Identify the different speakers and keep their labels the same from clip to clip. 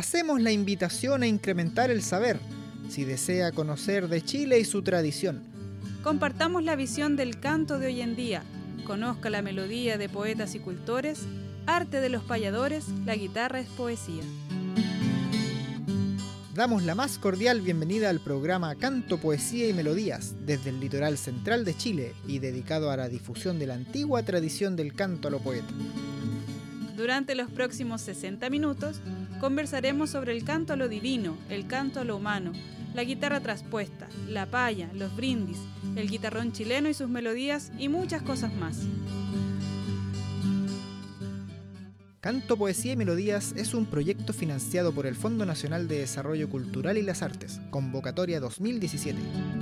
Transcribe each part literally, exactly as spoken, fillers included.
Speaker 1: hacemos la invitación a incrementar el saber, si desea conocer de Chile y su tradición.
Speaker 2: Compartamos la visión del canto de hoy en día. Conozca la melodía de poetas y cultores, arte de los payadores, la guitarra es poesía.
Speaker 1: Damos la más cordial bienvenida al programa Canto, Poesía y Melodías desde el litoral central de Chile y dedicado a la difusión de la antigua tradición del canto a lo poeta.
Speaker 2: Durante los próximos sesenta minutos conversaremos sobre el canto a lo divino, el canto a lo humano, la guitarra traspuesta, la paya, los brindis, el guitarrón chileno y sus melodías y muchas cosas más.
Speaker 1: Canto, Poesía y Melodías es un proyecto financiado por el Fondo Nacional de Desarrollo Cultural y las Artes, convocatoria dos mil diecisiete.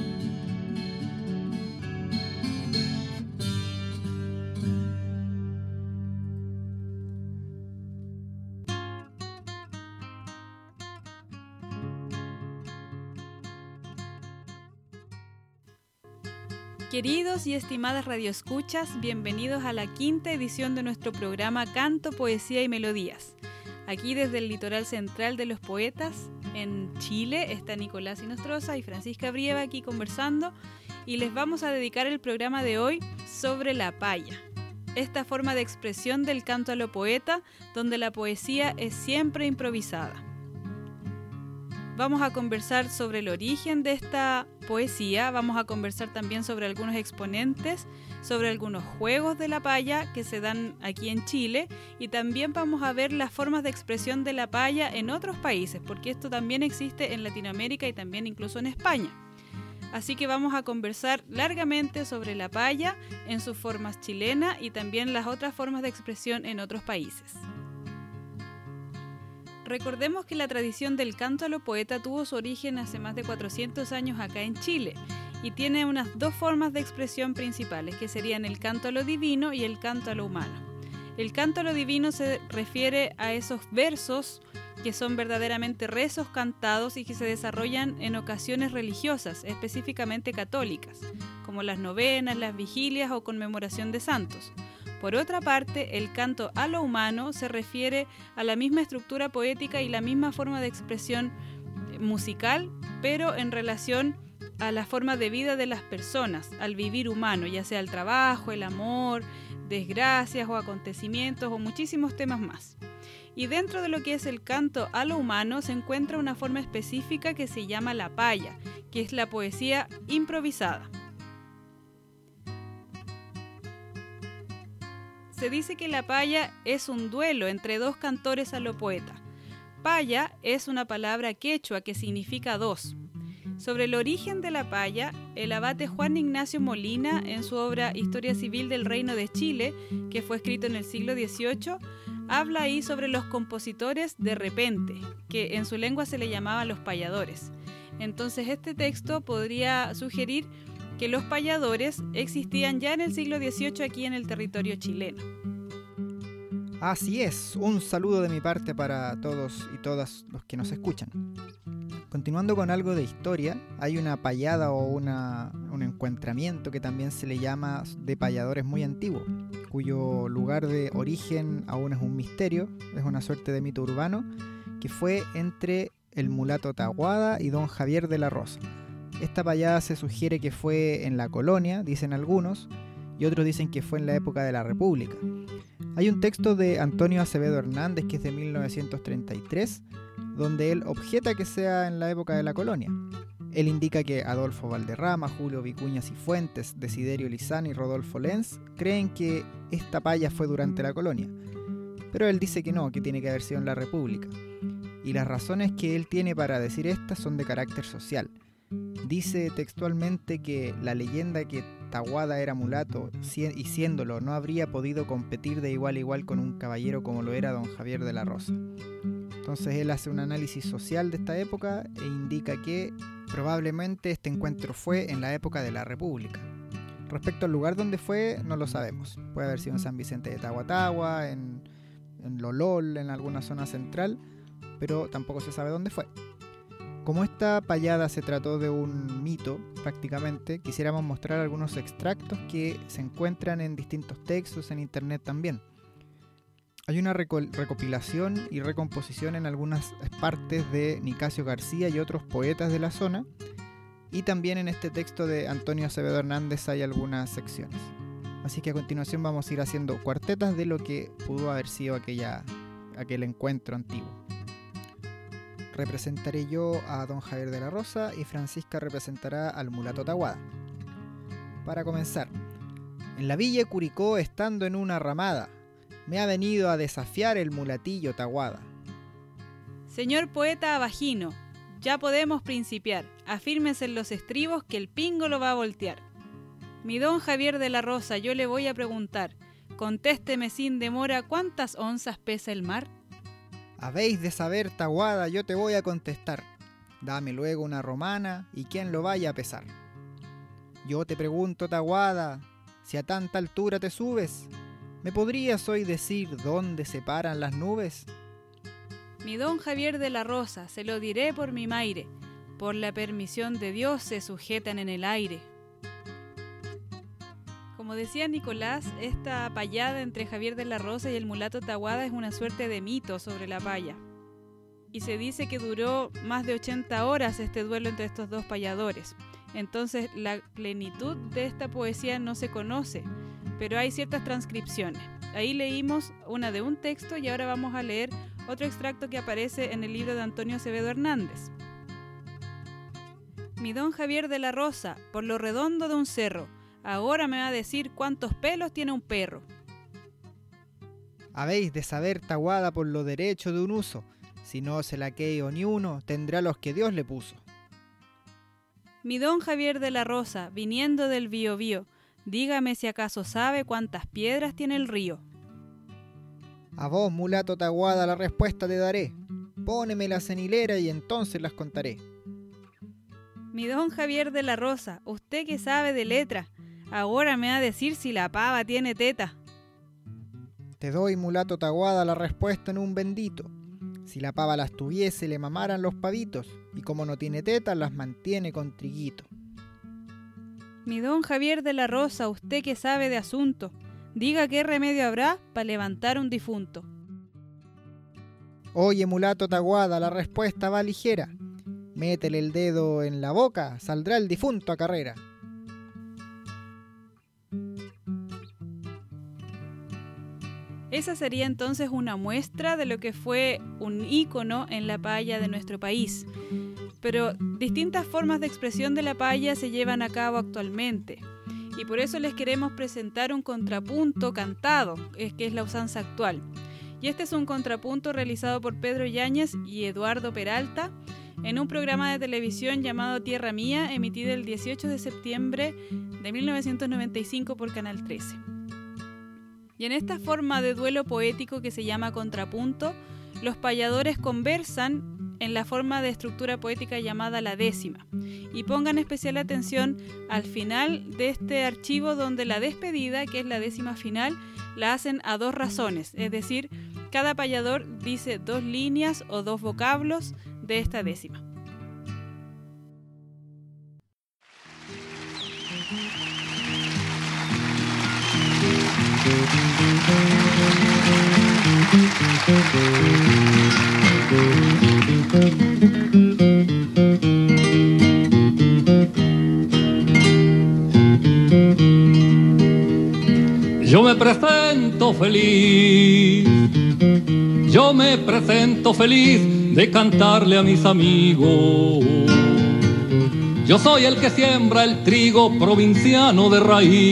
Speaker 2: Queridos y estimadas radioescuchas, bienvenidos a la quinta edición de nuestro programa Canto, Poesía y Melodías. Aquí desde el litoral central de los poetas, en Chile, está Nicolás Inostroza y Francisca Brieva aquí conversando y les vamos a dedicar el programa de hoy sobre la paya. Esta forma de expresión del canto a lo poeta, donde la poesía es siempre improvisada. Vamos a conversar sobre el origen de esta poesía, vamos a conversar también sobre algunos exponentes, sobre algunos juegos de la paya que se dan aquí en Chile y también vamos a ver las formas de expresión de la paya en otros países, porque esto también existe en Latinoamérica y también incluso en España. Así que vamos a conversar largamente sobre la paya en sus formas chilenas y también las otras formas de expresión en otros países. Recordemos que la tradición del canto a lo poeta tuvo su origen hace más de cuatrocientos años acá en Chile y tiene unas dos formas de expresión principales, que serían el canto a lo divino y el canto a lo humano. El canto a lo divino se refiere a esos versos que son verdaderamente rezos cantados y que se desarrollan en ocasiones religiosas, específicamente católicas, como las novenas, las vigilias o conmemoración de santos. Por otra parte, el canto a lo humano se refiere a la misma estructura poética y la misma forma de expresión musical, pero en relación a la forma de vida de las personas, al vivir humano, ya sea el trabajo, el amor, desgracias o acontecimientos o muchísimos temas más. Y dentro de lo que es el canto a lo humano se encuentra una forma específica que se llama la paya, que es la poesía improvisada. Se dice que la paya es un duelo entre dos cantores a lo poeta. Paya es una palabra quechua que significa dos. Sobre el origen de la paya, el abate Juan Ignacio Molina, en su obra Historia Civil del Reino de Chile, que fue escrito en el siglo dieciocho, habla ahí sobre los compositores de repente, que en su lengua se le llamaba los payadores. Entonces este texto podría sugerir que los payadores existían ya en el siglo dieciocho aquí en el territorio chileno.
Speaker 1: Así es, un saludo de mi parte para todos y todas los que nos escuchan. Continuando con algo de historia, hay una payada o una, un encuentramiento que también se le llama de payadores muy antiguo, cuyo lugar de origen aún es un misterio, es una suerte de mito urbano, que fue entre el mulato Tahuada y don Javier de la Rosa. Esta payada se sugiere que fue en la colonia, dicen algunos, y otros dicen que fue en la época de la República. Hay un texto de Antonio Acevedo Hernández, que es de mil novecientos treinta y tres, donde él objeta que sea en la época de la colonia. Él indica que Adolfo Valderrama, Julio Vicuña Cifuentes, Desiderio Lizán y Rodolfo Lenz creen que esta paya fue durante la colonia, pero él dice que no, que tiene que haber sido en la República. Y las razones que él tiene para decir estas son de carácter social. Dice textualmente que la leyenda que Tahuada era mulato y siéndolo no habría podido competir de igual a igual con un caballero como lo era don Javier de la Rosa. Entonces él hace un análisis social de esta época e indica que probablemente este encuentro fue en la época de la República. Respecto al lugar donde fue, no lo sabemos. Puede haber sido en San Vicente de Tahuatahua, en, en Lolol, en alguna zona central, pero tampoco se sabe dónde fue. Como esta payada se trató de un mito, prácticamente, quisiéramos mostrar algunos extractos que se encuentran en distintos textos en internet también. Hay una reco- recopilación y recomposición en algunas partes de Nicasio García y otros poetas de la zona, y también en este texto de Antonio Acevedo Hernández hay algunas secciones. Así que a continuación vamos a ir haciendo cuartetas de lo que pudo haber sido aquella, aquel encuentro antiguo. Representaré yo a don Javier de la Rosa y Francisca representará al mulato Taguada. Para comenzar, en la villa de Curicó, estando en una ramada, me ha venido a desafiar el mulatillo Taguada.
Speaker 2: Señor poeta abajino, ya podemos principiar. Afírmese en los estribos que el pingo lo va a voltear. Mi don Javier de la Rosa, yo le voy a preguntar. Contésteme sin demora, ¿cuántas onzas pesa el mar?
Speaker 1: Habéis de saber, Taguada, yo te voy a contestar. Dame luego una romana y quien lo vaya a pesar. Yo te pregunto, Taguada, si a tanta altura te subes, ¿me podrías hoy decir dónde se paran las nubes?
Speaker 2: Mi don Javier de la Rosa, se lo diré por mi maire, por la permisión de Dios se sujetan en el aire. Como decía Nicolás, esta payada entre Javier de la Rosa y el mulato Taguada es una suerte de mito sobre la paya. Y se dice que duró más de ochenta horas este duelo entre estos dos payadores. Entonces la plenitud de esta poesía no se conoce, pero hay ciertas transcripciones. Ahí leímos una de un texto y ahora vamos a leer otro extracto que aparece en el libro de Antonio Acevedo Hernández. Mi don Javier de la Rosa, por lo redondo de un cerro, ahora me va a decir cuántos pelos tiene un perro.
Speaker 1: Habéis de saber, Taguada, por lo derecho de un uso, si no se la queo ni uno, tendrá los que Dios le puso.
Speaker 2: Mi don Javier de la Rosa, viniendo del Biobío, dígame si acaso sabe cuántas piedras tiene el río.
Speaker 1: A vos, mulato Taguada, la respuesta te daré. Pónemelas en hilera y entonces las contaré.
Speaker 2: Mi don Javier de la Rosa, usted que sabe de letra, ahora me va a decir si la pava tiene teta.
Speaker 1: Te doy, mulato Taguada, la respuesta en un bendito. Si la pava las tuviese, le mamaran los pavitos, y como no tiene tetas, las mantiene con triguito.
Speaker 2: Mi don Javier de la Rosa, usted que sabe de asunto, diga qué remedio habrá para levantar un difunto.
Speaker 1: Oye, mulato Taguada, la respuesta va ligera. Métele el dedo en la boca, saldrá el difunto a carrera.
Speaker 2: Esa sería entonces una muestra de lo que fue un ícono en la paya de nuestro país. Pero distintas formas de expresión de la paya se llevan a cabo actualmente. Y por eso les queremos presentar un contrapunto cantado, que es la usanza actual. Y este es un contrapunto realizado por Pedro Yáñez y Eduardo Peralta en un programa de televisión llamado Tierra Mía, emitido el dieciocho de septiembre de mil novecientos noventa y cinco por Canal trece. Y en esta forma de duelo poético que se llama contrapunto, los payadores conversan en la forma de estructura poética llamada la décima. Y pongan especial atención al final de este archivo donde la despedida, que es la décima final, la hacen a dos razones. Es decir, cada payador dice dos líneas o dos vocablos de esta décima.
Speaker 3: Yo me presento feliz, yo me presento feliz de cantarle a mis amigos. Yo soy el que siembra el trigo provinciano de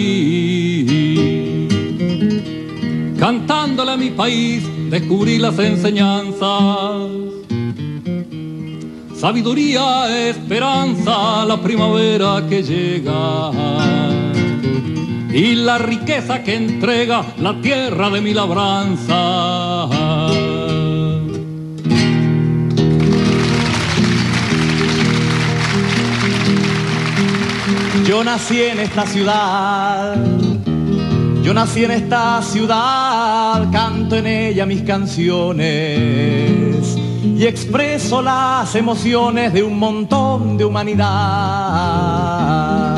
Speaker 3: raíz. Cantándole a mi país descubrí las enseñanzas. Sabiduría, esperanza, la primavera que llega y la riqueza que entrega la tierra de mi labranza.
Speaker 4: Yo nací en esta ciudad, yo nací en esta ciudad, canto en ella mis canciones y expreso las emociones de un montón de humanidad.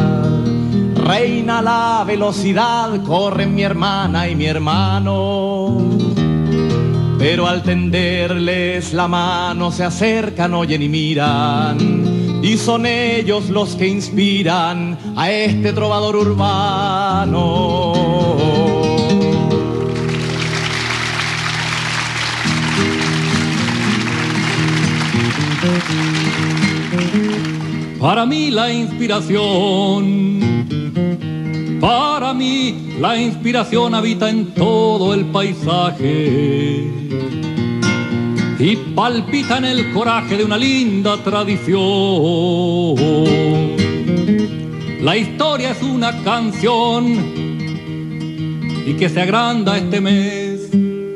Speaker 4: Reina la velocidad, corren mi hermana y mi hermano, pero al tenderles la mano se acercan, oyen y miran, y son ellos los que inspiran a este trovador urbano.
Speaker 3: Para mí la inspiración, para mí la inspiración habita en todo el paisaje y palpita en el coraje de una linda tradición. La historia es una canción y que se agranda este mes.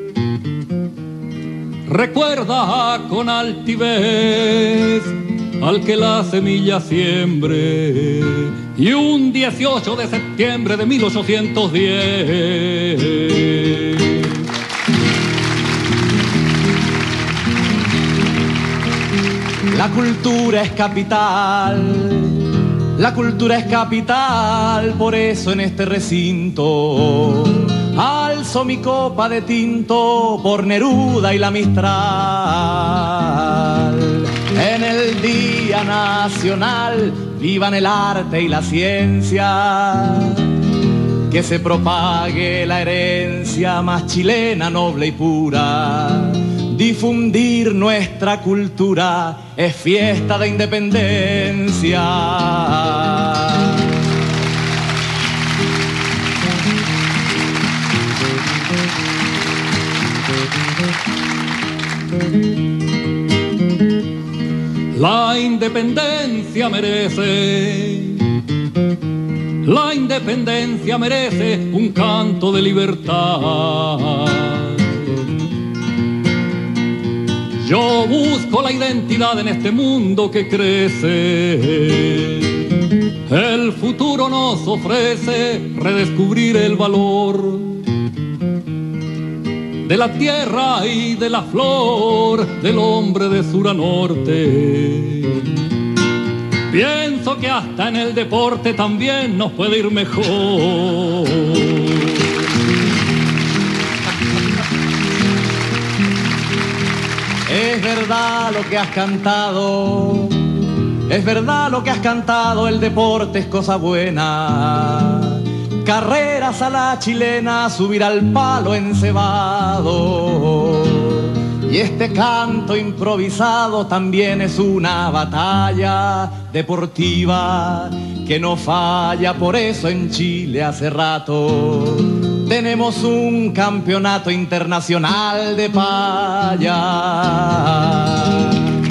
Speaker 3: Recuerda con altivez al que la semilla siembre, y un dieciocho de septiembre de mil ochocientos diez.
Speaker 4: La cultura es capital, la cultura es capital, por eso en este recinto alzo mi copa de tinto por Neruda y la Mistral. En el Día Nacional vivan el arte y la ciencia, que se propague la herencia más chilena, noble y pura. Difundir nuestra cultura es fiesta de independencia.
Speaker 3: La independencia merece, la independencia merece un canto de libertad. Yo busco la identidad en este mundo que crece. El futuro nos ofrece redescubrir el valor de la tierra y de la flor, del hombre de sur a norte. Pienso que hasta en el deporte también nos puede ir mejor.
Speaker 4: Es verdad lo que has cantado, es verdad lo que has cantado, el deporte es cosa buena. Carreras a la chilena, subir al palo encebado. Y este canto improvisado también es una batalla deportiva que no falla, por eso en Chile hace rato tenemos un campeonato internacional de paya.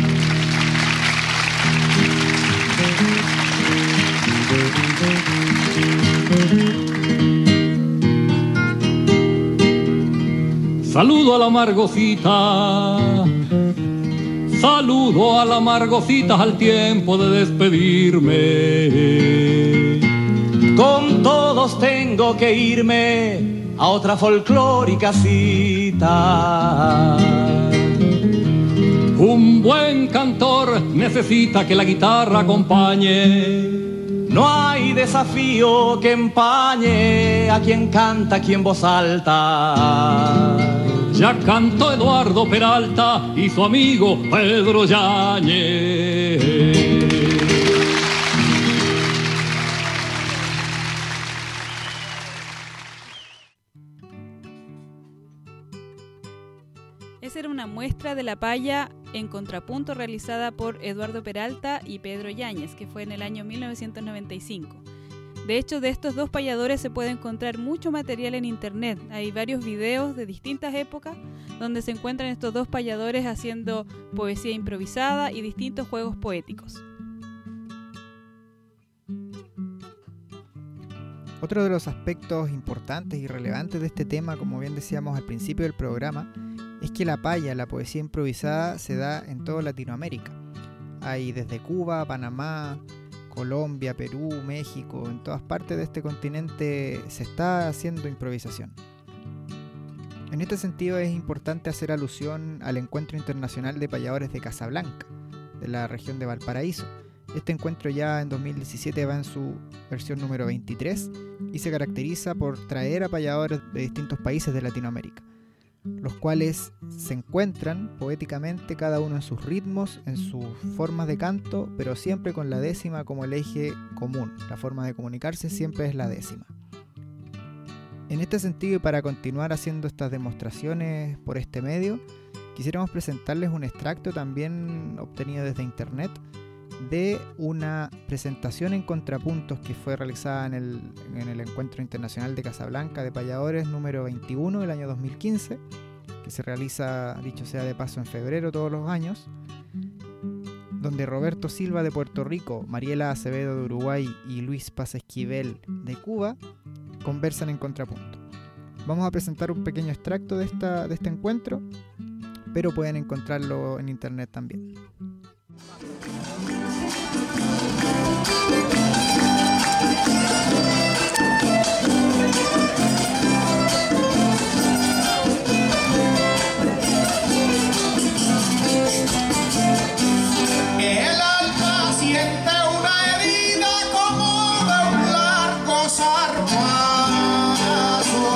Speaker 3: Saludo a la Margocita, saludo a la Margocita al tiempo de despedirme.
Speaker 4: Con todos tengo que irme a otra folclórica cita.
Speaker 3: Un buen cantor necesita que la guitarra acompañe.
Speaker 4: No hay desafío que empañe a quien canta aquí en voz alta.
Speaker 3: Ya cantó Eduardo Peralta y su amigo Pedro Yáñez.
Speaker 2: Esa era una muestra de la paya en contrapunto realizada por Eduardo Peralta y Pedro Yáñez, que fue en el año mil novecientos noventa y cinco. De hecho, de estos dos payadores se puede encontrar mucho material en internet. Hay varios videos de distintas épocas donde se encuentran estos dos payadores haciendo poesía improvisada y distintos juegos poéticos.
Speaker 1: Otro de los aspectos importantes y relevantes de este tema, como bien decíamos al principio del programa, es que la paya, la poesía improvisada, se da en toda Latinoamérica. Hay desde Cuba, Panamá, Colombia, Perú, México, en todas partes de este continente se está haciendo improvisación. En este sentido es importante hacer alusión al Encuentro Internacional de Payadores de Casablanca, de la región de Valparaíso. Este encuentro ya en dos mil diecisiete va en su versión número veintitrés y se caracteriza por traer a payadores de distintos países de Latinoamérica. los cuales se encuentran poéticamente cada uno en sus ritmos, en sus formas de canto, pero siempre con la décima como el eje común. La forma de comunicarse siempre es la décima. En este sentido, y para continuar haciendo estas demostraciones por este medio, quisiéramos presentarles un extracto también obtenido desde internet de una presentación en contrapuntos que fue realizada en el, en el Encuentro Internacional de Casablanca de Payadores número veintiuno del año dos mil quince, que se realiza, dicho sea de paso, en febrero todos los años, donde Roberto Silva de Puerto Rico, Mariela Acevedo de Uruguay y Luis Paz Esquivel de Cuba conversan en contrapunto. Vamos a presentar un pequeño extracto de, esta, de este encuentro, pero pueden encontrarlo en internet también.
Speaker 5: El alma siente una herida como de un largo zarpazo.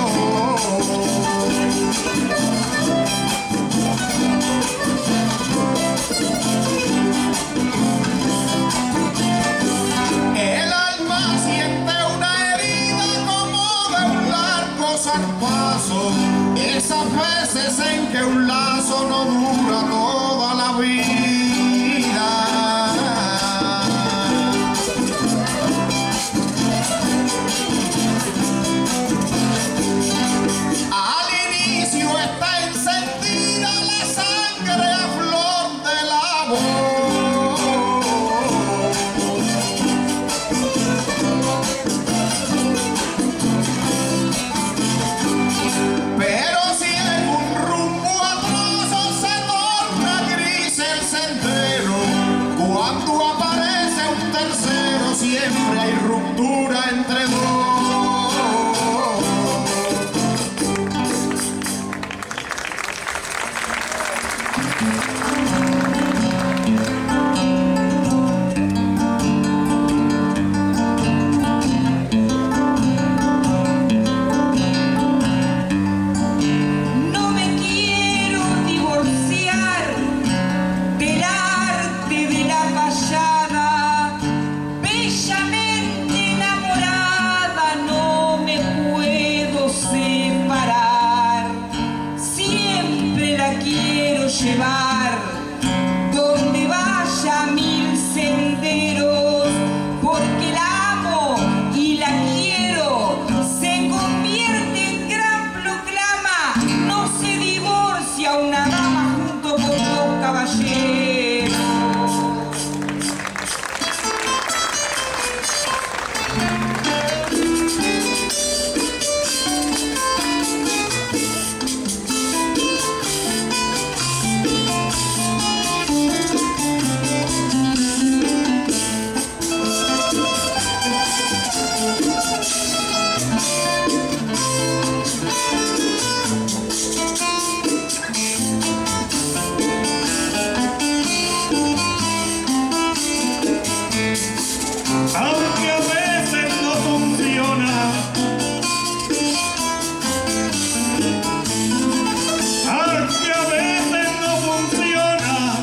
Speaker 5: El alma siente una herida como de un largo zarpazo. Esas veces en que un lazo no dura toda la vida. Siempre hay ruptura entre dos.
Speaker 6: No me quiero divorciar del arte de la payada. Bellamente enamorada no me puedo separar. Siempre la quiero llevar donde vaya mil senderos, porque la amo y la quiero. Se convierte en gran proclama. No se divorcia una dama junto con dos caballeros.
Speaker 5: Aunque a veces no funciona, aunque a veces no funciona,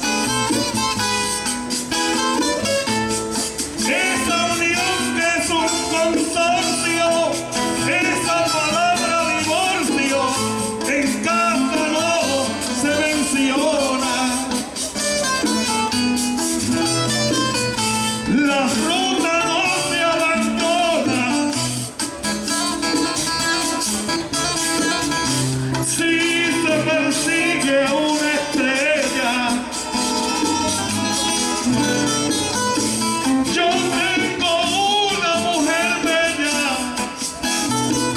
Speaker 5: esa unión que es un consorcio, esa palabra divorcio, en casa no se menciona. La ruta no se abandona. Si se persigue una estrella, yo tengo una mujer bella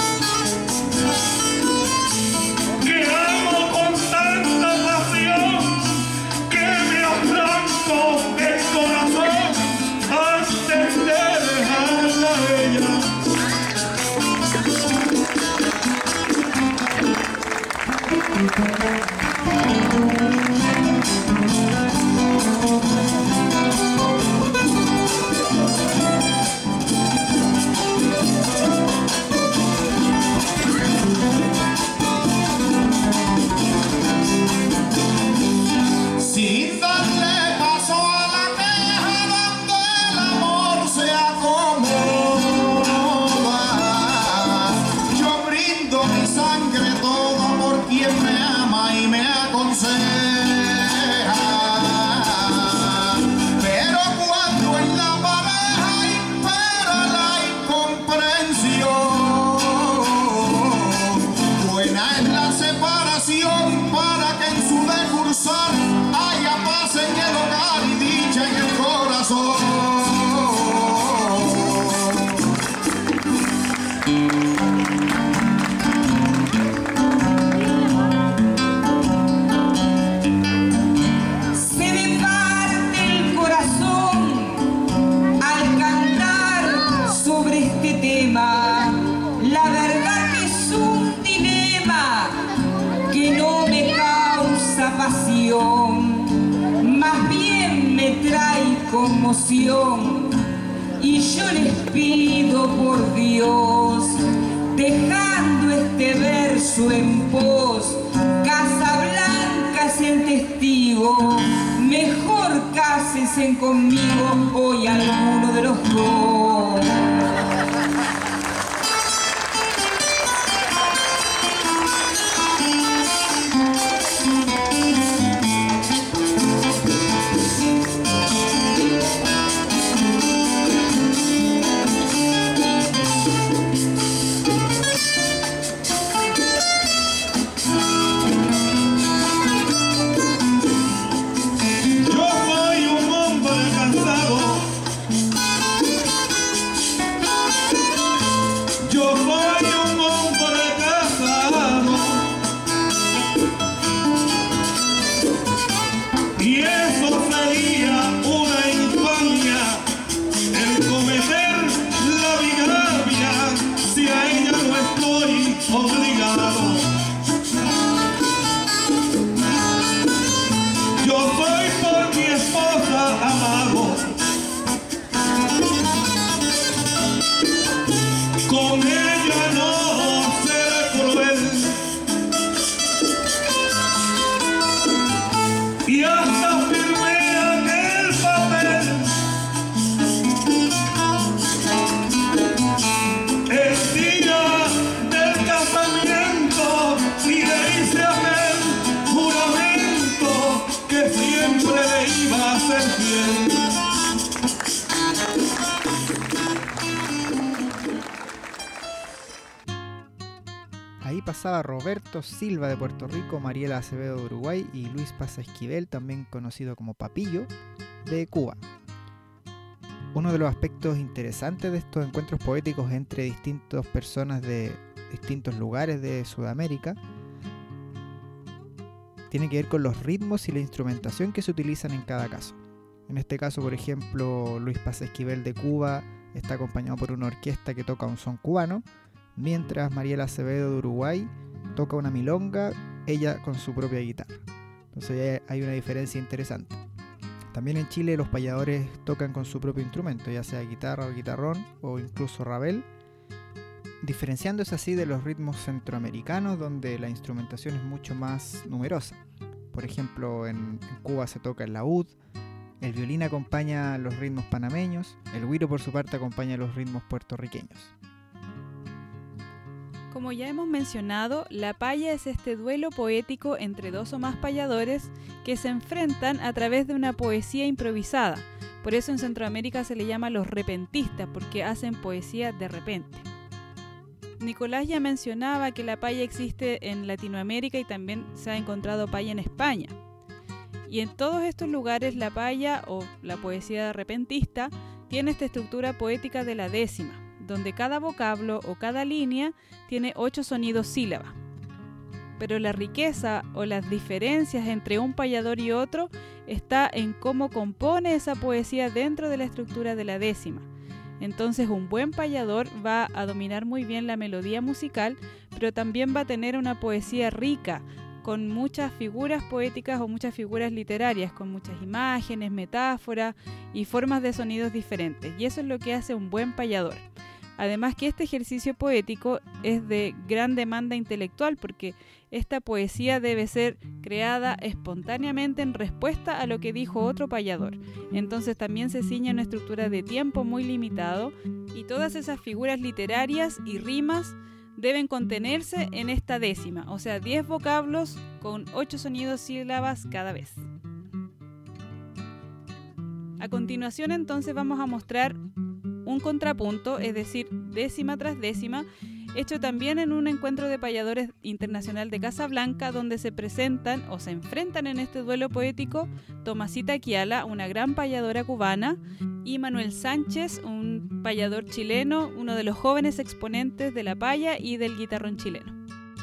Speaker 6: Más bien me trae conmoción, y yo les pido por Dios, dejando este verso en pos, Casablanca es el testigo, mejor cásense conmigo hoy alguno de los dos.
Speaker 1: Ahí pasaba Roberto Silva de Puerto Rico, Mariela Acevedo de Uruguay y Luis Paz Esquivel, también conocido como Papillo, de Cuba. Uno de los aspectos interesantes de estos encuentros poéticos entre distintas personas de distintos lugares de Sudamérica tiene que ver con los ritmos y la instrumentación que se utilizan en cada caso. En este caso, por ejemplo, Luis Paz Esquivel de Cuba está acompañado por una orquesta que toca un son cubano, mientras Mariela Acevedo de Uruguay toca una milonga, ella con su propia guitarra. Entonces hay una diferencia interesante. También en Chile los payadores tocan con su propio instrumento, ya sea guitarra o guitarrón o incluso rabel, diferenciándose así de los ritmos centroamericanos donde la instrumentación es mucho más numerosa. Por ejemplo, en, en Cuba se toca el laúd, el violín acompaña los ritmos panameños, el güiro por su parte acompaña los ritmos puertorriqueños.
Speaker 2: Como ya hemos mencionado, la paya es este duelo poético entre dos o más payadores que se enfrentan a través de una poesía improvisada. Por eso en Centroamérica se le llama los repentistas, porque hacen poesía de repente. Nicolás ya mencionaba que la paya existe en Latinoamérica y también se ha encontrado paya en España. Y en todos estos lugares la paya o la poesía repentista tiene esta estructura poética de la décima, donde cada vocablo o cada línea tiene ocho sonidos sílabas. Pero la riqueza o las diferencias entre un payador y otro está en cómo compone esa poesía dentro de la estructura de la décima. Entonces un buen payador va a dominar muy bien la melodía musical, pero también va a tener una poesía rica, con muchas figuras poéticas o muchas figuras literarias, con muchas imágenes, metáforas y formas de sonidos diferentes. Y eso es lo que hace un buen payador. Además que este ejercicio poético es de gran demanda intelectual porque esta poesía debe ser creada espontáneamente en respuesta a lo que dijo otro payador. Entonces también se ciña una estructura de tiempo muy limitado y todas esas figuras literarias y rimas deben contenerse en esta décima, o sea, diez vocablos con ocho sonidos sílabas cada vez. A continuación entonces vamos a mostrar un contrapunto, es decir, décima tras décima, hecho también en un encuentro de payadores internacional de Casablanca, donde se presentan o se enfrentan en este duelo poético Tomasita Kiala, una gran payadora cubana, y Manuel Sánchez, un payador chileno, uno de los jóvenes exponentes de la paya y del guitarrón chileno.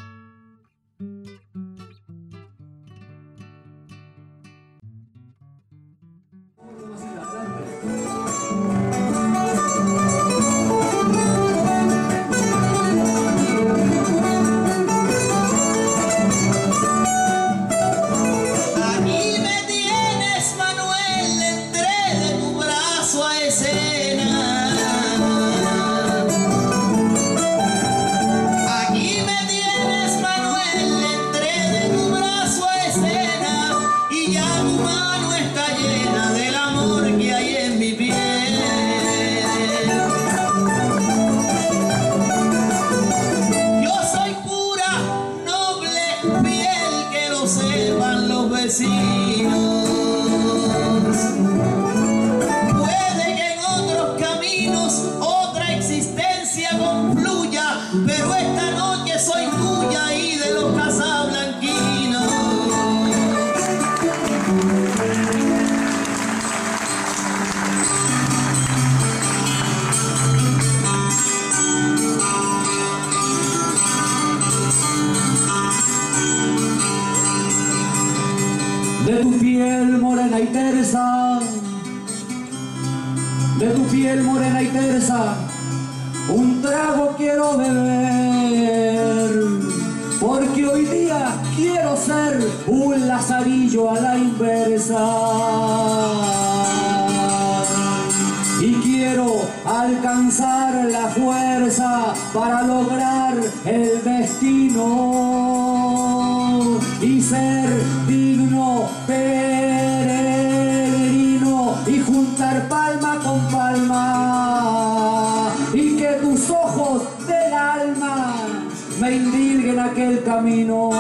Speaker 7: De tu piel morena y tersa, de tu piel morena y tersa, un trago quiero beber, porque hoy día quiero ser un lazarillo a la inversa. Y quiero alcanzar la fuerza para lograr el destino y ser digno peregrino y juntar palma con palma y que tus ojos del alma me indilguen aquel camino.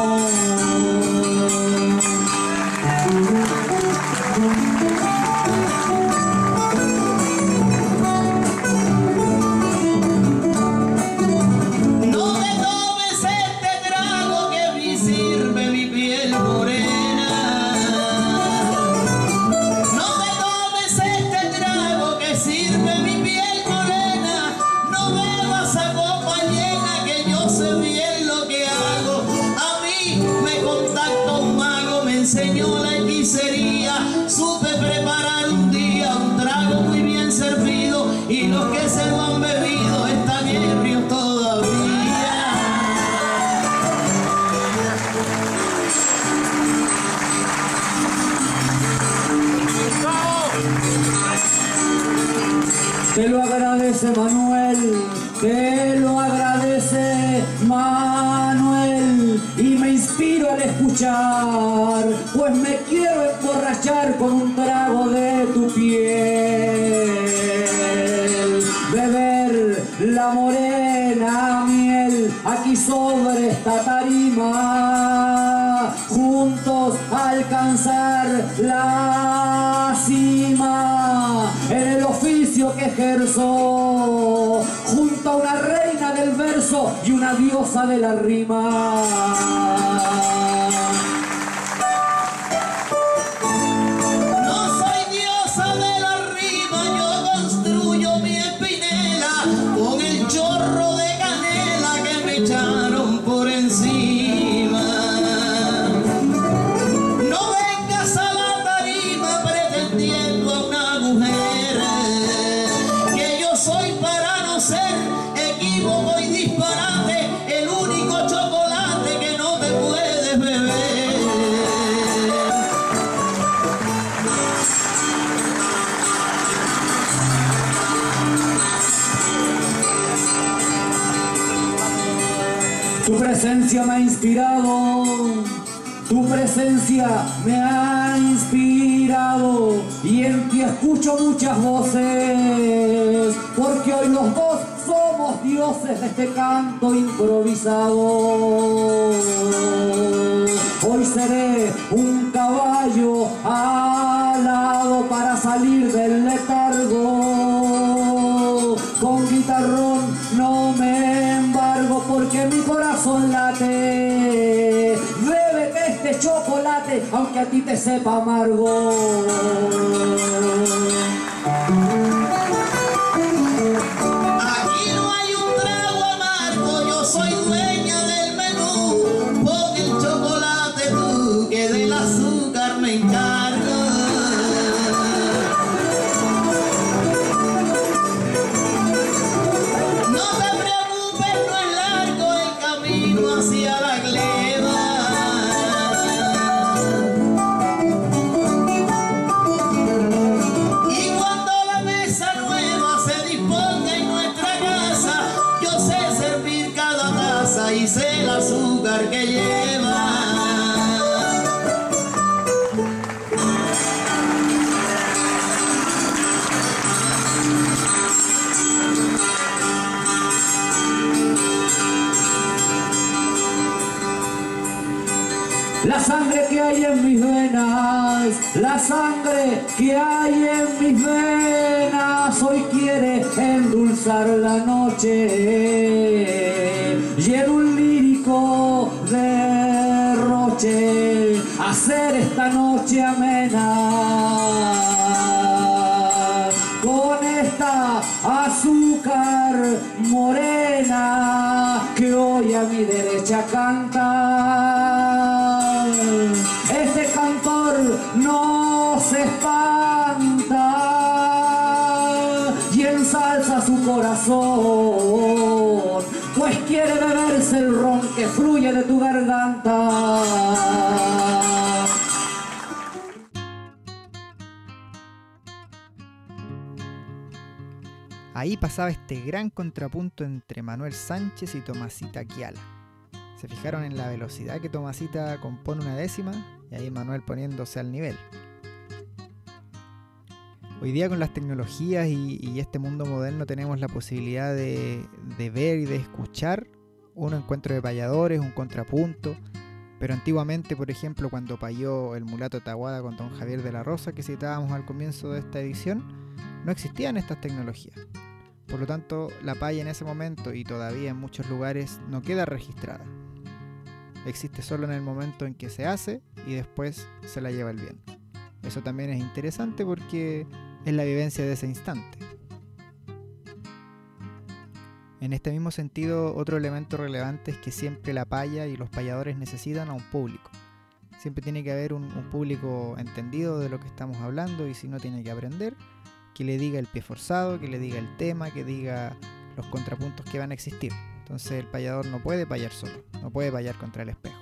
Speaker 7: Te lo agradece Manuel, te lo agradece Manuel, y me inspiro al escuchar, pues me quiero emborrachar con un trago de tu piel, beber la morena miel aquí sobre esta tarima, juntos alcanzar la cima en el oficio que ejerzo, junto a una reina del verso y una diosa de la rima.
Speaker 8: No soy diosa de la rima, yo construyo mi espinela con el chorro de canela que me echaron por encima. No vengas a la tarima pretendiendo a una mujer, que yo soy para no ser equívoco y disparate, el único chocolate que no te puedes beber.
Speaker 7: Tu presencia me ha inspirado, tu presencia me ha inspirado, y en ti escucho muchas voces, porque hoy los dos somos dioses de este canto improvisado. Hoy seré un caballo alado para salir del letargo, con guitarrón no me embargo, porque mi corazón late. Bébete este chocolate, aunque a ti te sepa amargo.
Speaker 8: Aquí no hay un trago amargo, yo soy dueña del menú. Pon el chocolate tú, que del azúcar me encargo. No te preocupes, no es largo el camino hacia la gleba. Y cuando la mesa nueva se disponga en nuestra casa, yo sé servir cada taza y sé el azúcar que lleva.
Speaker 7: La sangre que hay en mis venas, la sangre que hay en mis venas, hoy quiere endulzar la noche y en un lírico derroche hacer esta noche amena con esta azúcar morena que hoy a mi derecha canta. Este cantor no se espanta y ensalza su corazón, pues quiere beberse el ron que fluye de tu garganta.
Speaker 1: Ahí pasaba este gran contrapunto entre Manuel Sánchez y Tomasita Kiala. Se fijaron en la velocidad que Tomasita compone una décima y ahí Manuel poniéndose al nivel. Hoy día con las tecnologías y, y este mundo moderno tenemos la posibilidad de, de ver y de escuchar un encuentro de payadores, un contrapunto, pero antiguamente, por ejemplo, cuando payó el mulato Tahuada con don Javier de la Rosa, que citábamos al comienzo de esta edición, no existían estas tecnologías. Por lo tanto, la paya en ese momento y todavía en muchos lugares no queda registrada. Existe solo en el momento en que se hace y después se la lleva el viento. Eso también es interesante porque es la vivencia de ese instante. En este mismo sentido, otro elemento relevante es que siempre la paya y los payadores necesitan a un público. Siempre tiene que haber un, un público entendido de lo que estamos hablando y si no tiene que aprender, que le diga el pie forzado, que le diga el tema, que diga los contrapuntos que van a existir. Entonces el payador no puede payar solo, no puede payar contra el espejo.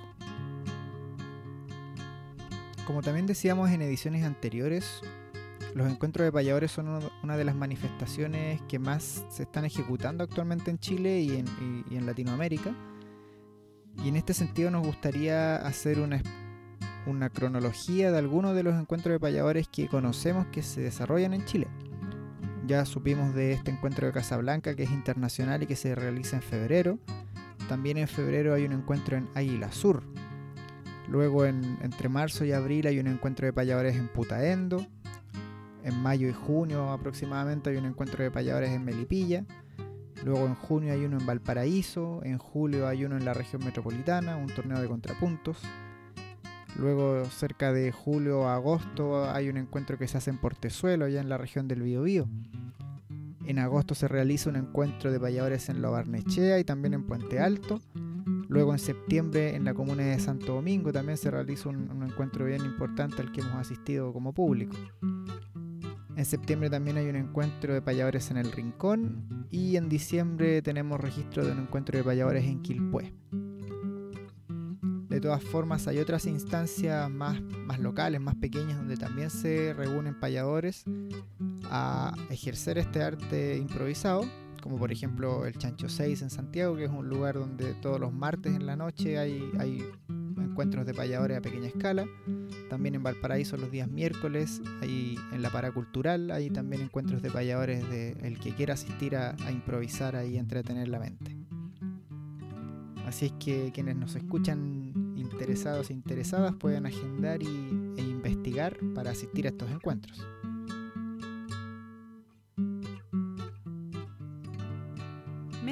Speaker 1: Como también decíamos en ediciones anteriores, los encuentros de payadores son una de las manifestaciones que más se están ejecutando actualmente en Chile y en, y, y en Latinoamérica. Y en este sentido nos gustaría hacer una, una cronología de algunos de los encuentros de payadores que conocemos que se desarrollan en Chile. Ya supimos de este encuentro de Casablanca, que es internacional y que se realiza en febrero. También en febrero hay un encuentro en Águila Sur. Luego en, entre marzo y abril hay un encuentro de payadores en Putaendo. En mayo y junio aproximadamente hay un encuentro de payadores en Melipilla. Luego en junio hay uno en Valparaíso. En julio hay uno en la región metropolitana, un torneo de contrapuntos. Luego cerca de julio a agosto hay un encuentro que se hace en Portezuelo, allá en la región del Biobío. En agosto se realiza un encuentro de payadores en Lo Barnechea y también en Puente Alto. Luego en septiembre en la comuna de Santo Domingo también se realiza un, un encuentro bien importante al que hemos asistido como público. En septiembre también hay un encuentro de payadores en El Rincón y en diciembre tenemos registro de un encuentro de payadores en Quilpué. De todas formas hay otras instancias más, más locales, más pequeñas, donde también se reúnen payadores a ejercer este arte improvisado, como por ejemplo el Chancho seis en Santiago, que es un lugar donde todos los martes en la noche hay, hay encuentros de payadores a pequeña escala. También en Valparaíso los días miércoles, hay, en la Paracultural hay también encuentros de payadores de el que quiera asistir a, a improvisar ahí y entretener la mente. Así es que quienes nos escuchan interesados e interesadas pueden agendar y, e investigar para asistir a estos encuentros.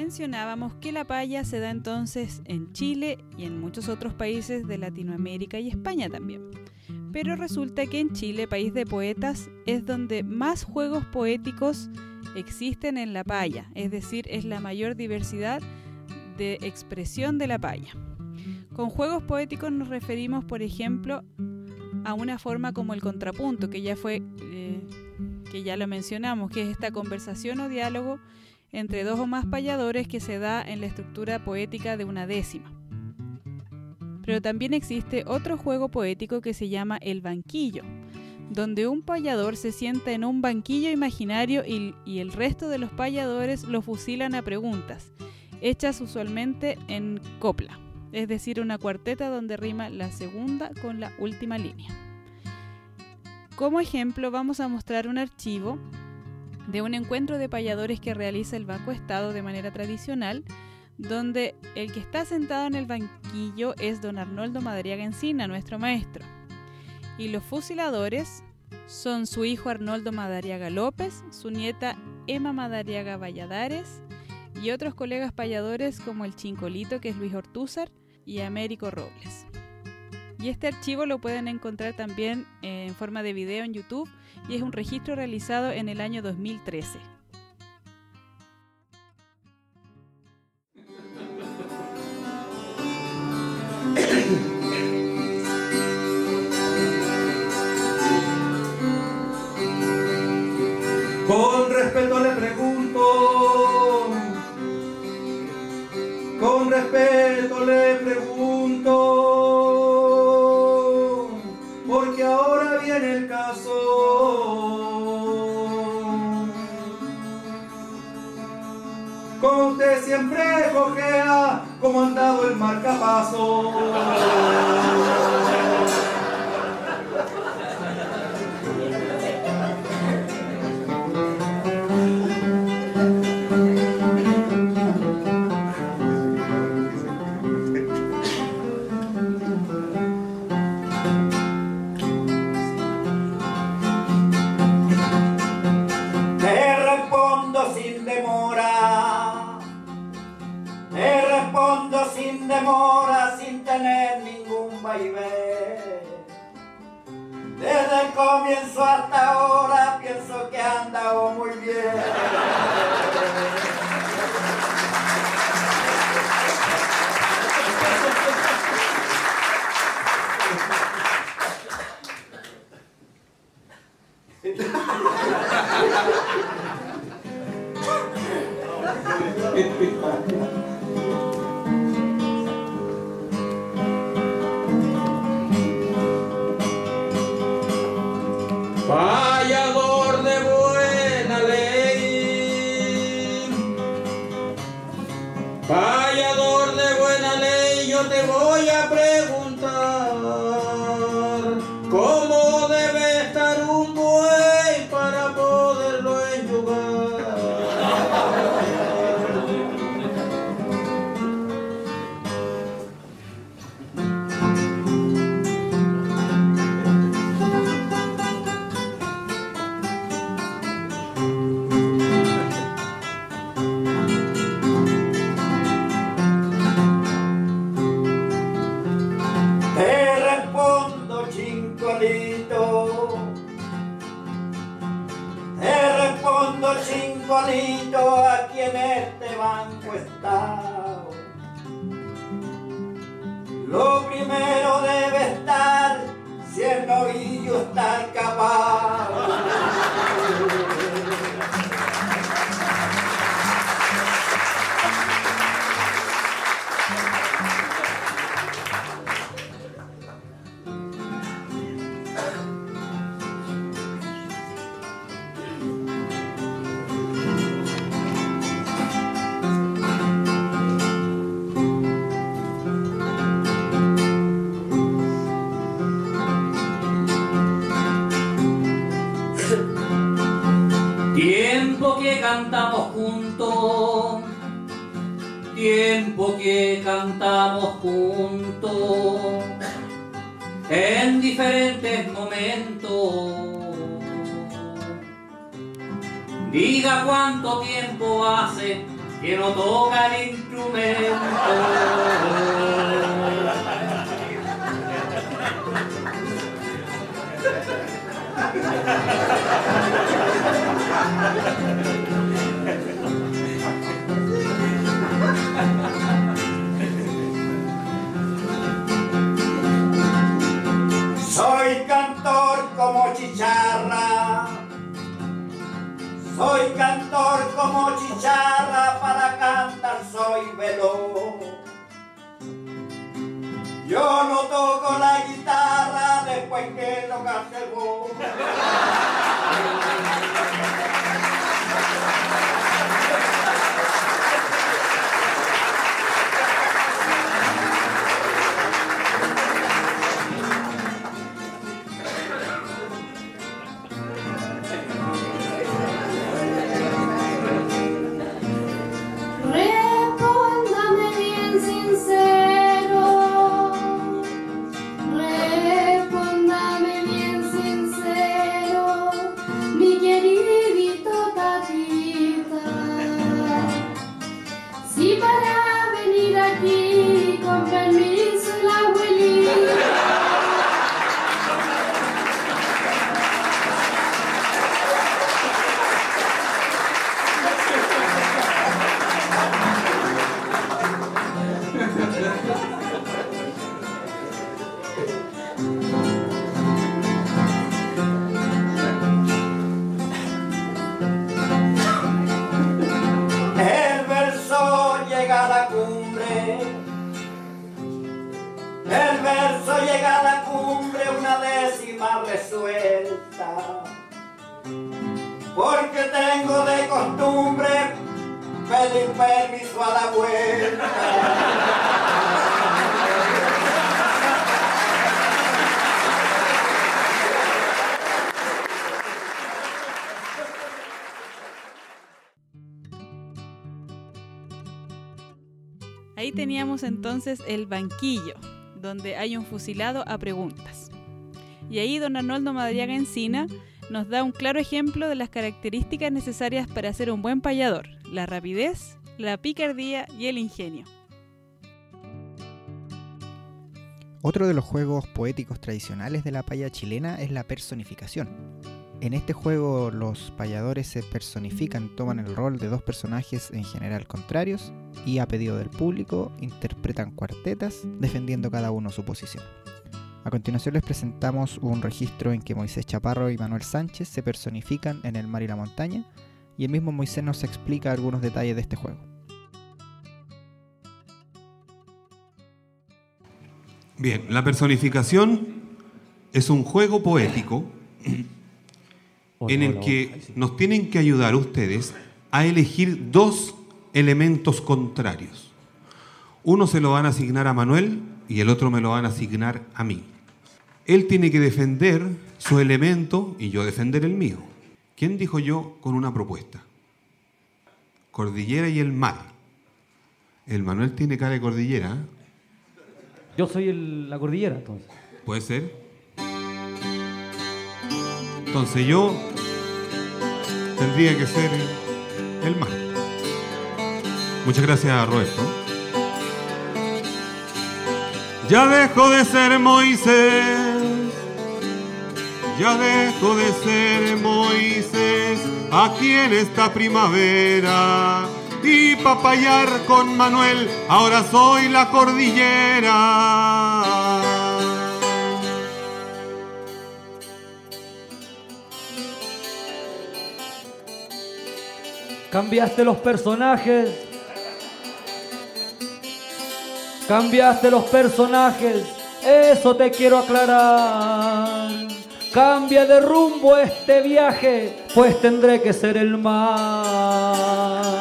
Speaker 2: mencionábamos que la paya se da entonces en Chile y en muchos otros países de Latinoamérica y España también. Pero resulta que en Chile, país de poetas, es donde más juegos poéticos existen en la paya, es decir, es la mayor diversidad de expresión de la paya. Con juegos poéticos nos referimos, por ejemplo, a una forma como el contrapunto, que ya fue, eh, que ya lo mencionamos, que es esta conversación o diálogo entre dos o más payadores que se da en la estructura poética de una décima. Pero también existe otro juego poético que se llama el banquillo, donde un payador se sienta en un banquillo imaginario y, y el resto de los payadores lo fusilan a preguntas, hechas usualmente en copla, es decir, una cuarteta donde rima la segunda con la última línea. Como ejemplo, vamos a mostrar un archivo de un encuentro de payadores que realiza el Banco Estado de manera tradicional, donde el que está sentado en el banquillo es don Arnoldo Madariaga Encina, nuestro maestro, y los fusiladores son su hijo Arnoldo Madariaga López, su nieta Emma Madariaga Valladares y otros colegas payadores como el Chincolito, que es Luis Ortúzar, y Américo Robles. Y este archivo lo pueden encontrar también en forma de video en YouTube y es un registro realizado en el año dos mil trece.
Speaker 9: Con respeto le pregunto, con respeto le pregunto, porque ahora viene el caso. Con usted siempre cojea como han dado el marcapaso.
Speaker 8: Sin demora, sin tener ningún vaivén. Desde el comienzo hasta ahora pienso que ha andado muy bien.
Speaker 9: Payador de buena ley, payador de buena ley, yo te voy a preguntar cómo debe estar un buey para poderlo enyugar.
Speaker 8: Chincolito, aquí en este banco está. Lo primero debe estar si el novillo está capaz.
Speaker 7: Tiempo que cantamos juntos, tiempo que cantamos juntos, en diferentes momentos. Diga cuánto tiempo hace
Speaker 8: que no tocan instrumentos.
Speaker 5: Soy cantor como chicharra, soy cantor como chicharra, para cantar soy veloz. Yo no toco la guitarra después que tocaste el voz.
Speaker 10: Respóndame bien sincero, respóndame bien sincero, mi queridito Tatita. Si para venir aquí con permiso la abuelita.
Speaker 5: El verso llega a la cumbre, el verso llega a la cumbre, una décima resuelta, porque tengo de costumbre pedir permiso a la vuelta.
Speaker 2: Ahí teníamos entonces el banquillo, donde hay un fusilado a preguntas. Y ahí don Arnoldo Madariaga Encina nos da un claro ejemplo de las características necesarias para ser un buen payador: la rapidez, la picardía y el ingenio.
Speaker 1: Otro de los juegos poéticos tradicionales de la paya chilena es la personificación. En este juego los payadores se personifican, toman el rol de dos personajes en general contrarios y a pedido del público interpretan cuartetas defendiendo cada uno su posición. A continuación les presentamos un registro en que Moisés Chaparro y Manuel Sánchez se personifican en el mar y la montaña, y el mismo Moisés nos explica algunos detalles de este juego.
Speaker 11: Bien, la personificación es un juego poético en el que nos tienen que ayudar ustedes a elegir dos elementos contrarios. Uno se lo van a asignar a Manuel y el otro me lo van a asignar a mí. Él tiene que defender su elemento y yo defender el mío. ¿Quién dijo yo con una propuesta? Cordillera y el mar. El Manuel tiene cara de cordillera, ¿eh?
Speaker 12: Yo soy el, la cordillera, entonces.
Speaker 11: ¿Puede ser? Entonces yo tendría que ser el mar. Muchas gracias, Roberto. Ya dejo de ser Moisés, ya dejo de ser Moisés aquí en esta primavera, y pa' payar con Manuel ahora soy la cordillera.
Speaker 12: Cambiaste los personajes. Cambiaste los personajes. Eso te quiero aclarar. Cambia de rumbo este viaje, pues tendré que ser el mar.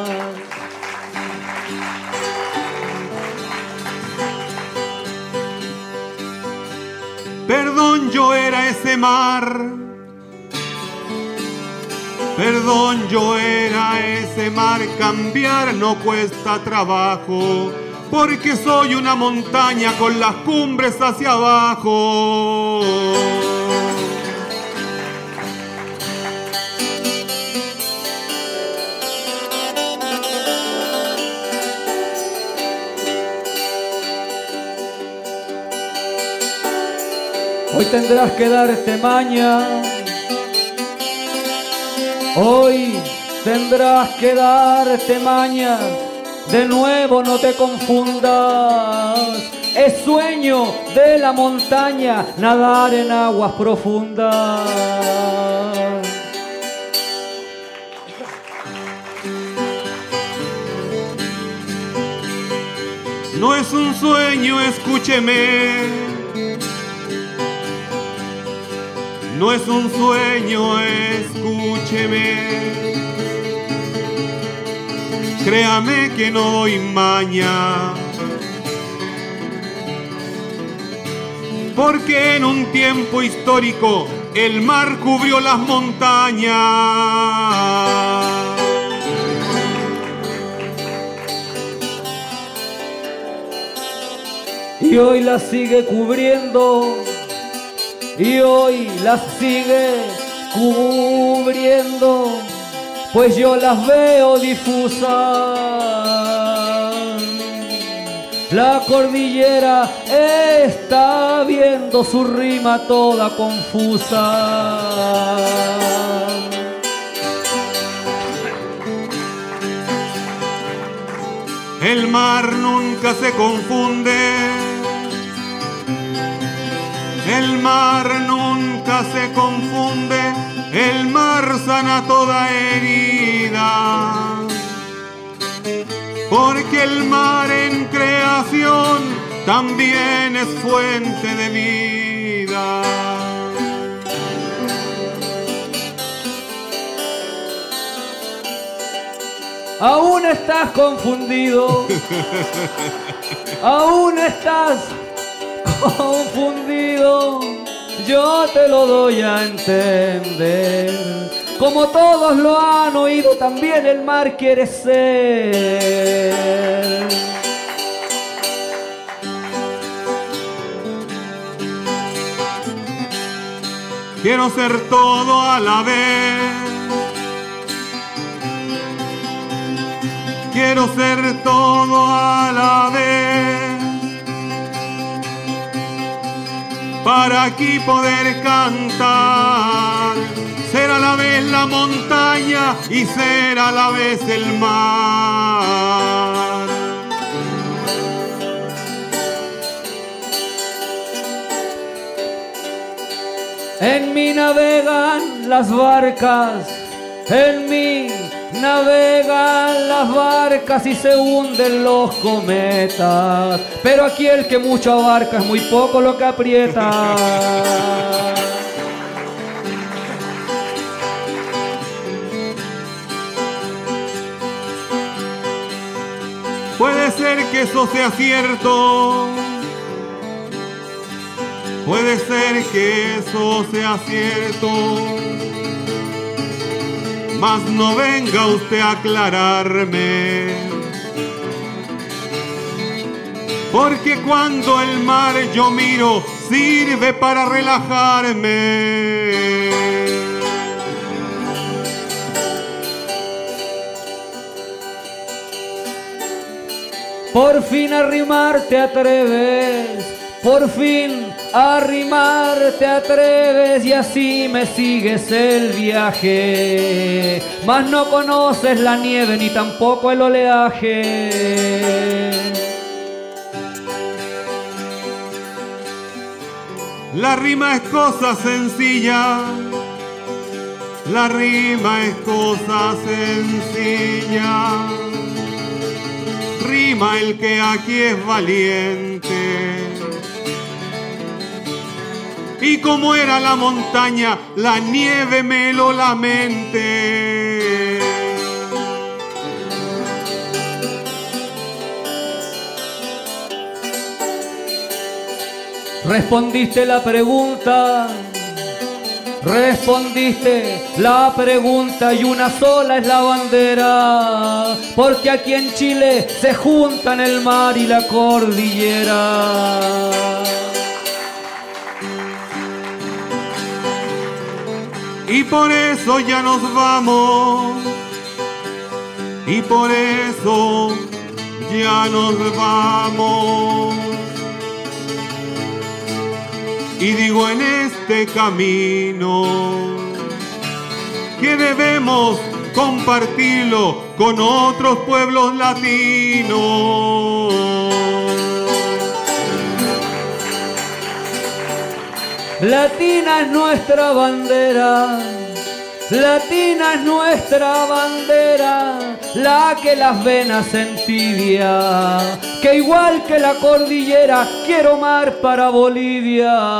Speaker 11: Perdón, yo era ese mar. Perdón, yo era ese mar, cambiar no cuesta trabajo, porque soy una montaña con las cumbres hacia abajo.
Speaker 12: Hoy tendrás que darte maña. Hoy tendrás que darte maña. De nuevo no te confundas. Es sueño de la montaña nadar en aguas profundas.
Speaker 11: No es un sueño, escúcheme. No es un sueño, escúcheme. Créame que no doy maña. Porque en un tiempo histórico el mar cubrió las montañas.
Speaker 12: Y hoy las sigue cubriendo, y hoy las sigue cubriendo, pues yo las veo difusas. La cordillera está viendo su rima toda confusa.
Speaker 11: El mar nunca se confunde. El mar nunca se confunde, el mar sana toda herida. Porque el mar en creación también es fuente de vida.
Speaker 12: Aún estás confundido, aún estás confundido, yo te lo doy a entender. Como todos lo han oído, también el mar quiere ser.
Speaker 11: Quiero ser todo a la vez. Quiero ser todo a la vez. Para aquí poder cantar, ser a la vez la montaña y ser a la vez el mar.
Speaker 12: En mí navegan las barcas, en mí navegan las barcas y se hunden los cometas, pero aquí el que mucho abarca es muy poco lo que aprieta.
Speaker 11: Puede ser que eso sea cierto, puede ser que eso sea cierto, mas no venga usted a aclararme, porque cuando el mar yo miro sirve para relajarme.
Speaker 12: Por fin arrimar te atreves, por fin arrimar te atreves y así me sigues el viaje, mas no conoces la nieve ni tampoco el oleaje.
Speaker 11: La rima es cosa sencilla, la rima es cosa sencilla. Rima el que aquí es valiente. Y como era la montaña, la nieve me lo lamente.
Speaker 12: Respondiste la pregunta, respondiste la pregunta y una sola es la bandera, porque aquí en Chile se juntan el mar y la cordillera.
Speaker 11: Y por eso ya nos vamos, y por eso ya nos vamos. y digo en este camino que debemos compartirlo con otros pueblos latinos.
Speaker 12: Latina es nuestra bandera, latina es nuestra bandera, la que las venas entibia, que igual que la cordillera quiero mar para Bolivia.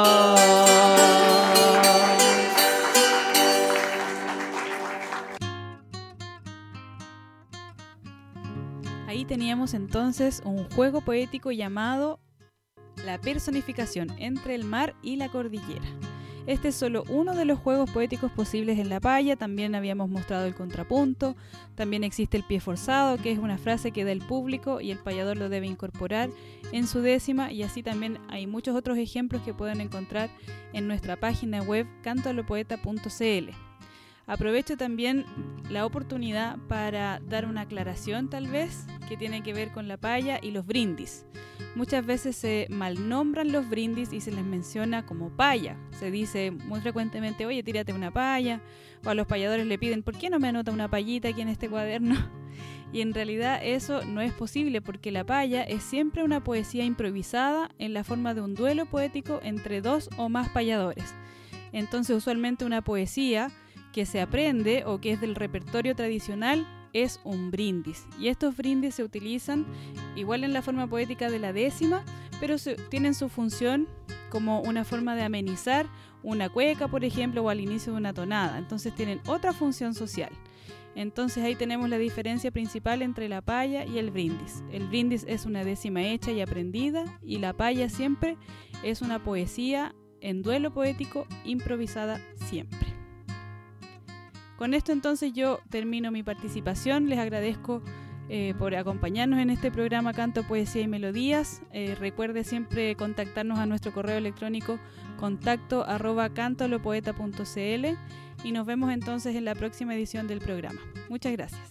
Speaker 2: Ahí teníamos entonces un juego poético llamado La personificación entre el mar y la cordillera. Este es solo uno de los juegos poéticos posibles en la paya. También habíamos mostrado el contrapunto. También existe el pie forzado, que es una frase que da el público y el payador lo debe incorporar en su décima. Y así también hay muchos otros ejemplos que pueden encontrar en nuestra página web canto a lo poeta punto c l. Aprovecho también la oportunidad para dar una aclaración tal vez que tiene que ver con la paya y los brindis. Muchas veces se malnombran los brindis y se les menciona como paya. Se dice muy frecuentemente, oye, tírate una paya, o a los payadores le piden, ¿por qué no me anota una payita aquí en este cuaderno? Y en realidad eso no es posible porque la paya es siempre una poesía improvisada en la forma de un duelo poético entre dos o más payadores. Entonces usualmente una poesía que se aprende o que es del repertorio tradicional es un brindis. Y estos brindis se utilizan igual en la forma poética de la décima, pero se, tienen su función como una forma de amenizar una cueca, por ejemplo, o al inicio de una tonada. Entonces tienen otra función social. Entonces ahí tenemos la diferencia principal entre la paya y el brindis. El brindis es una décima hecha y aprendida, y la paya siempre es una poesía en duelo poético improvisada siempre. Con esto entonces yo termino mi participación. Les agradezco eh, por acompañarnos en este programa Canto, Poesía y Melodías. Eh, recuerde siempre contactarnos a nuestro correo electrónico contacto arroba cantolopoeta punto c l y nos vemos entonces en la próxima edición del programa. Muchas gracias.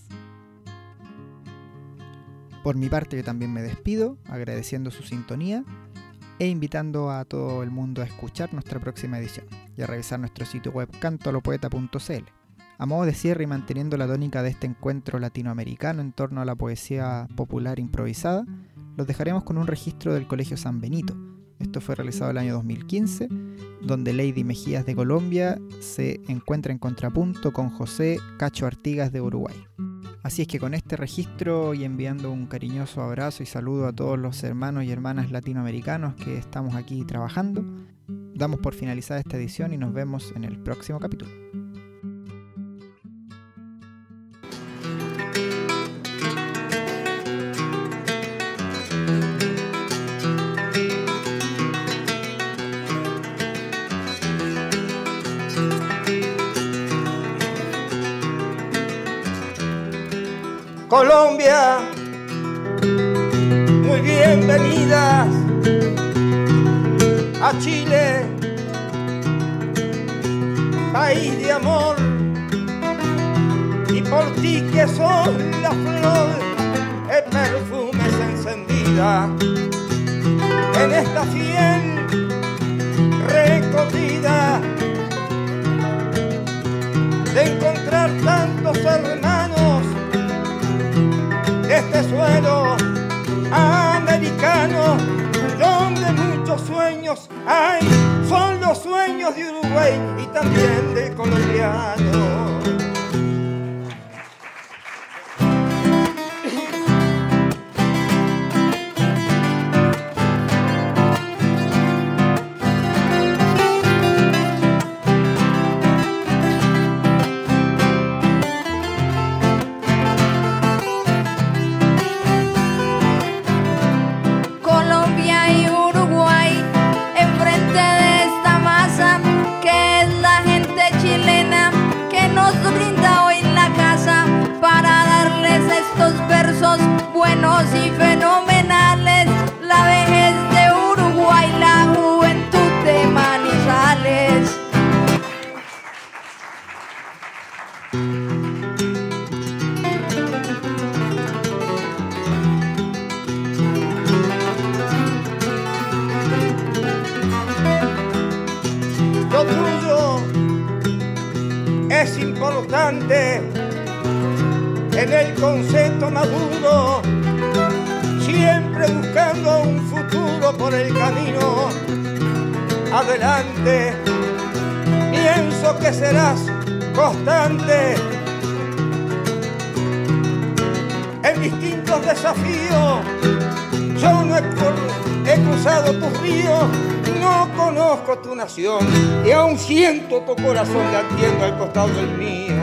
Speaker 1: Por mi parte yo también me despido, agradeciendo su sintonía e invitando a todo el mundo a escuchar nuestra próxima edición y a revisar nuestro sitio web canto a lo poeta punto c l. A modo de cierre y manteniendo la tónica de este encuentro latinoamericano en torno a la poesía popular improvisada, los dejaremos con un registro del Colegio San Benito. Esto fue realizado el año dos mil quince, donde Lady Mejías de Colombia se encuentra en contrapunto con José Cacho Artigas de Uruguay. Así es que con este registro y enviando un cariñoso abrazo y saludo a todos los hermanos y hermanas latinoamericanos que estamos aquí trabajando, damos por finalizada esta edición y nos vemos en el próximo capítulo.
Speaker 8: Colombia, muy bienvenidas a Chile, país de amor, y por ti que sos la flor, el perfumes encendida en esta fiel recorrida de encontrar tantos hermanos de este suelo americano, donde muchos sueños hay, son los sueños de Uruguay y también de colombiano.
Speaker 13: Que es la gente chilena que nos brinda constante en el concepto maduro, siempre buscando un futuro por el camino adelante. Pienso que serás constante en distintos desafíos. Yo no he, he cruzado tus ríos, no conozco tu nación, y aún siento tu corazón latiendo al costado del mío.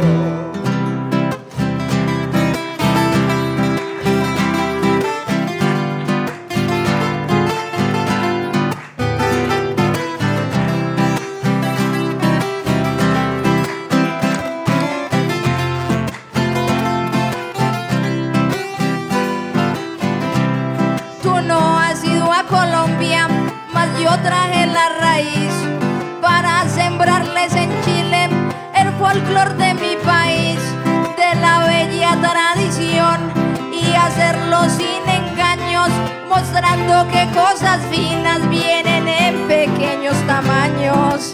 Speaker 14: Yo traje la raíz para sembrarles en Chile el folclor de mi país, de la bella tradición, y hacerlo sin engaños, mostrando que cosas finas vienen en pequeños tamaños.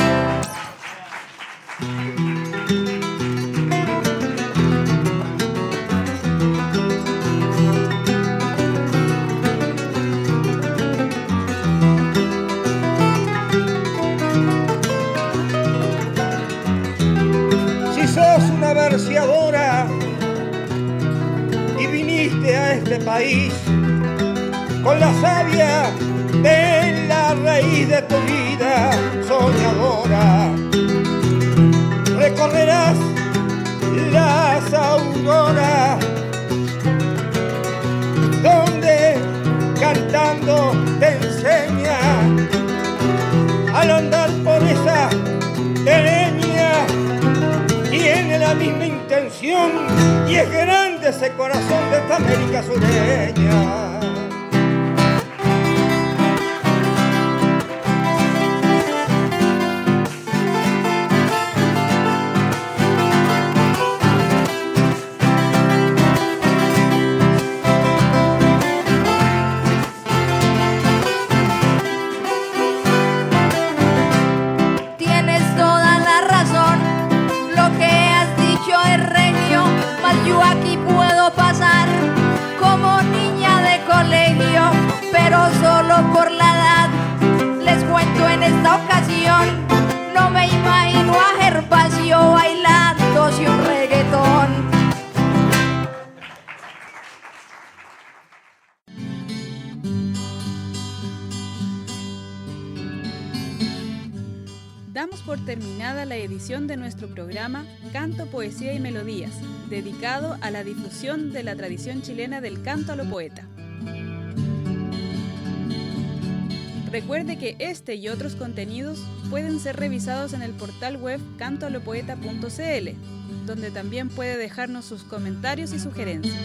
Speaker 13: Verseadora y viniste a este país con la savia de la raíz de tu vida soñadora. Recorrerás las auroras donde cantando te enseña al andar por esa leña. Tiene la misma intención y es grande ese corazón de esta América sureña.
Speaker 14: Yo aquí puedo pasar como niña de colegio, pero solo por la edad. Les cuento en esta ocasión, no me imagino a Gervasio bailándose un reggaetón.
Speaker 2: Damos por terminada la edición de nuestro programa Canto, Poesía y Melodías, dedicado a la difusión de la tradición chilena del canto a lo poeta. Recuerde que este y otros contenidos pueden ser revisados en el portal web canto a lo poeta punto c l, donde también puede dejarnos sus comentarios y sugerencias.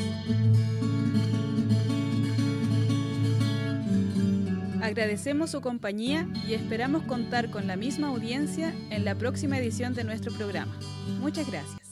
Speaker 2: Agradecemos su compañía y esperamos contar con la misma audiencia en la próxima edición de nuestro programa. Muchas gracias.